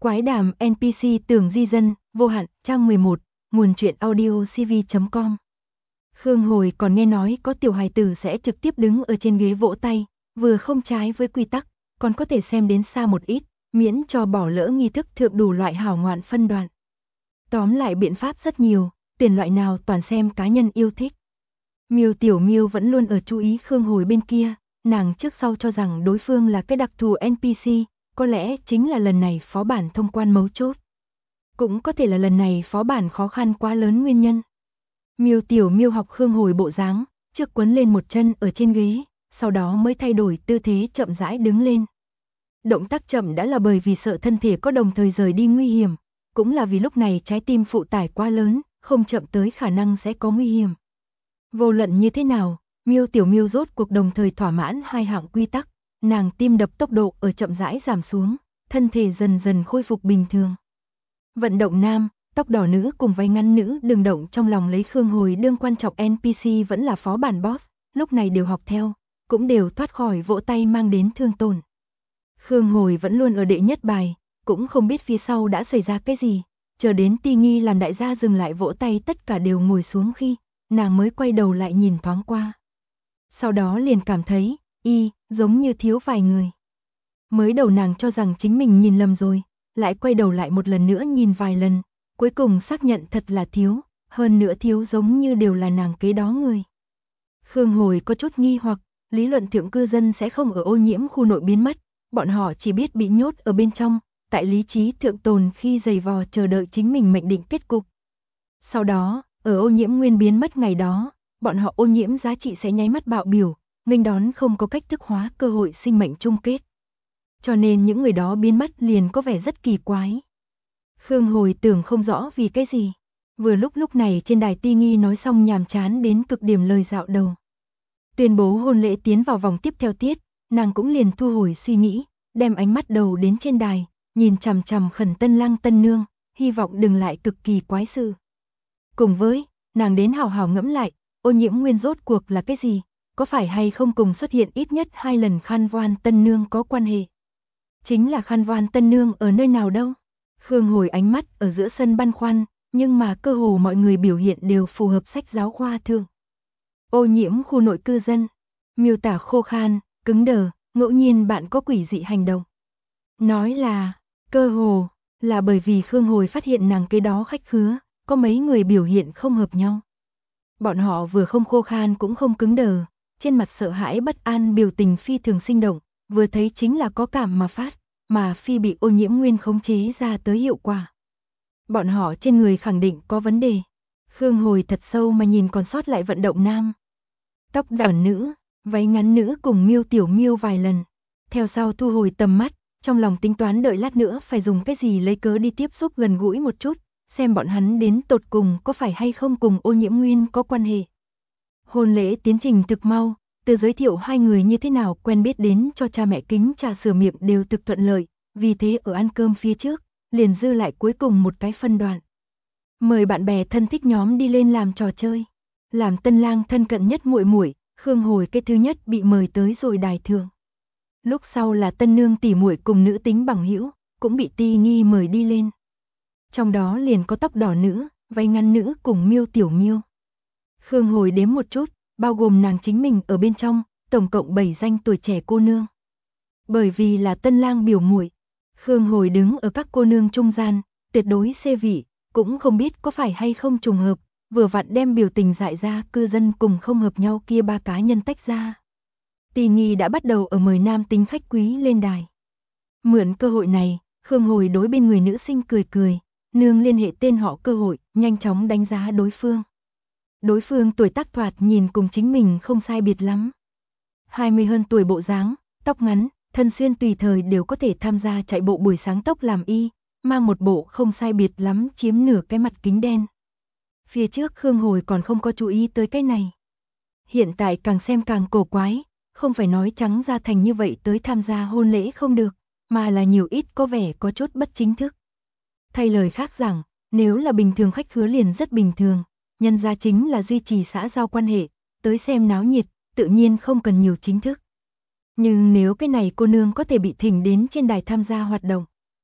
Quái đàm NPC tưởng di dân, vô hạn, trang 11, nguồn truyện audio cv.com. Khương Hồi còn nghe nói có tiểu hài tử sẽ trực tiếp đứng ở trên ghế vỗ tay, vừa không trái với quy tắc, còn có thể xem đến xa một ít, miễn cho bỏ lỡ nghi thức thượng đủ loại hảo ngoạn phân đoạn. Tóm lại biện pháp rất nhiều, tuyển loại nào toàn xem cá nhân yêu thích. Miêu Tiểu Miêu vẫn luôn ở chú ý Khương Hồi bên kia, nàng trước sau cho rằng đối phương là cái đặc thù NPC, có lẽ chính là lần này phó bản thông quan mấu chốt. Cũng có thể là lần này phó bản khó khăn quá lớn nguyên nhân. Miêu Tiểu Miêu học Khương Hồi bộ dáng, trước quấn lên một chân ở trên ghế, sau đó mới thay đổi tư thế chậm rãi đứng lên. Động tác chậm đã là bởi vì sợ thân thể có đồng thời rời đi nguy hiểm, cũng là vì lúc này trái tim phụ tải quá lớn, không chậm tới khả năng sẽ có nguy hiểm. Vô luận như thế nào, Miêu Tiểu Miêu rốt cuộc đồng thời thỏa mãn hai hạng quy tắc, nàng tim đập tốc độ ở chậm rãi giảm xuống, thân thể dần dần khôi phục bình thường. Vận động nam, tóc đỏ nữ cùng váy ngắn nữ đừng động trong lòng lấy Khương Hồi đương quan trọng NPC vẫn là phó bản boss, lúc này đều học theo, cũng đều thoát khỏi vỗ tay mang đến thương tổn. Khương Hồi vẫn luôn ở đệ nhất bài, cũng không biết phía sau đã xảy ra cái gì, chờ đến Ti Nghi làm đại gia dừng lại vỗ tay tất cả đều ngồi xuống khi, nàng mới quay đầu lại nhìn thoáng qua. Sau đó liền cảm thấy, giống như thiếu vài người. Mới đầu nàng cho rằng chính mình nhìn lầm rồi, lại quay đầu lại một lần nữa nhìn vài lần, cuối cùng xác nhận thật là thiếu, hơn nữa thiếu giống như đều là nàng kế đó người. Khương Hồi có chút nghi hoặc, lý luận thượng cư dân sẽ không ở ô nhiễm khu nội biến mất, bọn họ chỉ biết bị nhốt ở bên trong, tại lý trí thượng tồn khi giày vò chờ đợi chính mình mệnh định kết cục. Sau đó, ở ô nhiễm nguyên biến mất ngày đó, bọn họ ô nhiễm giá trị sẽ nháy mắt bạo biểu, nghênh đón không có cách thức hóa cơ hội sinh mệnh chung kết. Cho nên những người đó biến mất liền có vẻ rất kỳ quái. Khương Hồi tưởng không rõ vì cái gì. Vừa lúc này trên đài Ti Nghi nói xong nhàm chán đến cực điểm lời dạo đầu. Tuyên bố hôn lễ tiến vào vòng tiếp theo tiết, nàng cũng liền thu hồi suy nghĩ, đem ánh mắt đầu đến trên đài, nhìn chằm chằm Khẩn Tân Lang tân nương, hy vọng đừng lại cực kỳ quái sự. Cùng với, nàng đến hào hào ngẫm lại, ô nhiễm nguyên rốt cuộc là cái gì, có phải hay không cùng xuất hiện ít nhất 2 lần Khan Voan tân nương có quan hệ. Chính là Khan Voan tân nương ở nơi nào đâu? Khương Hồi ánh mắt ở giữa sân băn khoăn, nhưng mà cơ hồ mọi người biểu hiện đều phù hợp sách giáo khoa thường. Ô nhiễm khu nội cư dân, miêu tả khô khan, cứng đờ, ngẫu nhiên bạn có quỷ dị hành động. Nói là, cơ hồ, là bởi vì Khương Hồi phát hiện nàng kế đó khách khứa, có mấy người biểu hiện không hợp nhau. Bọn họ vừa không khô khan cũng không cứng đờ, trên mặt sợ hãi bất an biểu tình phi thường sinh động, vừa thấy chính là có cảm mà phát, mà phi bị ô nhiễm nguyên khống chế ra tới hiệu quả. Bọn họ trên người khẳng định có vấn đề. Khương Hồi thật sâu mà nhìn còn sót lại vận động nam. Tóc đỏ nữ, váy ngắn nữ cùng Miêu Tiểu Miêu vài lần. Theo sau thu hồi tầm mắt, trong lòng tính toán đợi lát nữa phải dùng cái gì lấy cớ đi tiếp xúc gần gũi một chút, xem bọn hắn đến tột cùng có phải hay không cùng ô nhiễm nguyên có quan hệ. Hôn lễ tiến trình thực mau, từ giới thiệu hai người như thế nào quen biết đến cho cha mẹ kính trà sửa miệng đều thực thuận lợi, vì thế ở ăn cơm phía trước, liền dư lại cuối cùng một cái phân đoạn. Mời bạn bè thân thích nhóm đi lên làm trò chơi. Làm tân lang thân cận nhất muội muội, Khương Hồi cái thứ nhất bị mời tới rồi đài thượng. Lúc sau là tân nương tỷ muội cùng nữ tính bằng hữu, cũng bị Ti Nghi mời đi lên. Trong đó liền có tóc đỏ nữ, váy ngắn nữ cùng Miêu Tiểu Miêu. Khương Hồi đếm một chút, bao gồm nàng chính mình ở bên trong, tổng cộng 7 danh tuổi trẻ cô nương. Bởi vì là tân lang biểu muội, Khương Hồi đứng ở các cô nương trung gian, tuyệt đối xê vị, cũng không biết có phải hay không trùng hợp, vừa vặn đem biểu tình dại ra cư dân cùng không hợp nhau kia ba cá nhân tách ra. Ti Nghi đã bắt đầu ở mời nam tính khách quý lên đài. Mượn cơ hội này, Khương Hồi đối bên người nữ sinh cười cười, nương liên hệ tên họ cơ hội, nhanh chóng đánh giá đối phương. Đối phương tuổi tác thoạt nhìn cùng chính mình không sai biệt lắm. 20 hơn tuổi bộ dáng, tóc ngắn, thân xuyên tùy thời đều có thể tham gia chạy bộ buổi sáng tốc làm y, mang một bộ không sai biệt lắm chiếm nửa cái mặt kính đen. Phía trước Khương Hồi còn không có chú ý tới cái này. Hiện tại càng xem càng cổ quái, không phải nói trắng ra thành như vậy tới tham gia hôn lễ không được, mà là nhiều ít có vẻ có chút bất chính thức. Thay lời khác rằng, nếu là bình thường khách khứa liền rất bình thường, nhân ra chính là duy trì xã giao quan hệ, tới xem náo nhiệt, tự nhiên không cần nhiều chính thức. Nhưng nếu cái này cô nương có thể bị thỉnh đến trên đài tham gia hoạt động,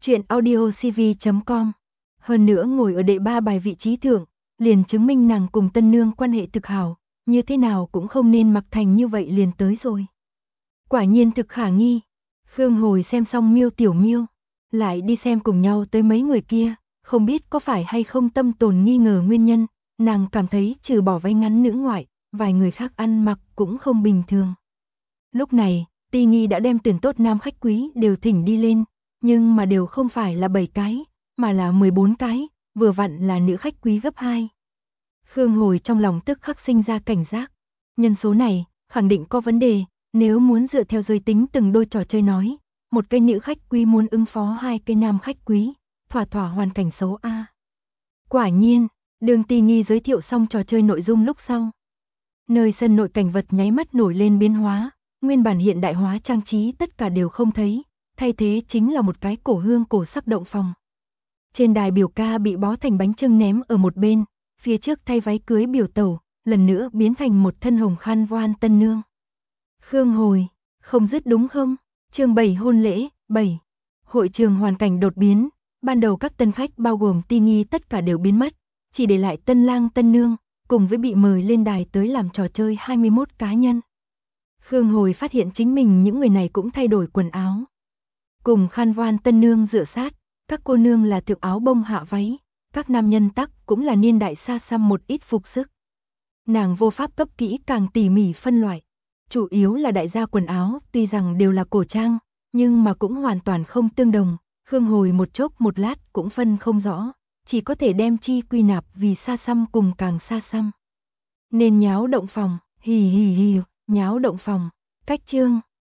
Chuyện audio CV.com. Hơn nữa ngồi ở đệ 3 bài vị trí thượng, liền chứng minh nàng cùng tân nương quan hệ thực hảo, như thế nào cũng không nên mặc thành như vậy liền tới rồi. Quả nhiên thực khả nghi. Khương Hồi xem xong Miêu Tiểu Miêu, lại đi xem cùng nhau tới mấy người kia, không biết có phải hay không tâm tồn nghi ngờ nguyên nhân, nàng cảm thấy trừ bỏ váy ngắn nữ ngoại, vài người khác ăn mặc cũng không bình thường. Lúc này, Ti Nghi đã đem tuyển tốt nam khách quý đều thỉnh đi lên, nhưng mà đều không phải là 7 cái, mà là 14 cái, vừa vặn là nữ khách quý gấp 2. Khương Hồi trong lòng tức khắc sinh ra cảnh giác, nhân số này, khẳng định có vấn đề, nếu muốn dựa theo giới tính từng đôi trò chơi nói, một cái nữ khách quý muốn ứng phó 2 cái nam khách quý, thỏa thỏa hoàn cảnh xấu a. Quả nhiên, đường Ti Nghi giới thiệu xong trò chơi nội dung lúc sau. Nơi sân nội cảnh vật nháy mắt nổi lên biến hóa, nguyên bản hiện đại hóa trang trí tất cả đều không thấy, thay thế chính là một cái cổ hương cổ sắc động phòng. Trên đài biểu ca bị bó thành bánh chưng ném ở một bên, phía trước thay váy cưới biểu tẩu, lần nữa biến thành một thân hồng khăn voan tân nương. Khương Hồi, không dứt đúng không? Chương 7 hôn lễ, 7. Hội trường hoàn cảnh đột biến, ban đầu các tân khách bao gồm Ti Nghi tất cả đều biến mất, chỉ để lại tân lang tân nương, cùng với bị mời lên đài tới làm trò chơi 21 cá nhân. Khương Hồi phát hiện chính mình những người này cũng thay đổi quần áo. Cùng khăn voan tân nương dựa sát, các cô nương là thượng áo bông hạ váy, các nam nhân tắc cũng là niên đại xa xăm một ít phục sức. Nàng vô pháp cấp kỹ càng tỉ mỉ phân loại, chủ yếu là đại gia quần áo tuy rằng đều là cổ trang, nhưng mà cũng hoàn toàn không tương đồng, Khương Hồi một chốc một lát cũng phân không rõ, chỉ có thể đem chi quy nạp vì xa xăm cùng càng xa xăm. Nên nháo động phòng, hì hì hì, nháo động phòng, cách chương.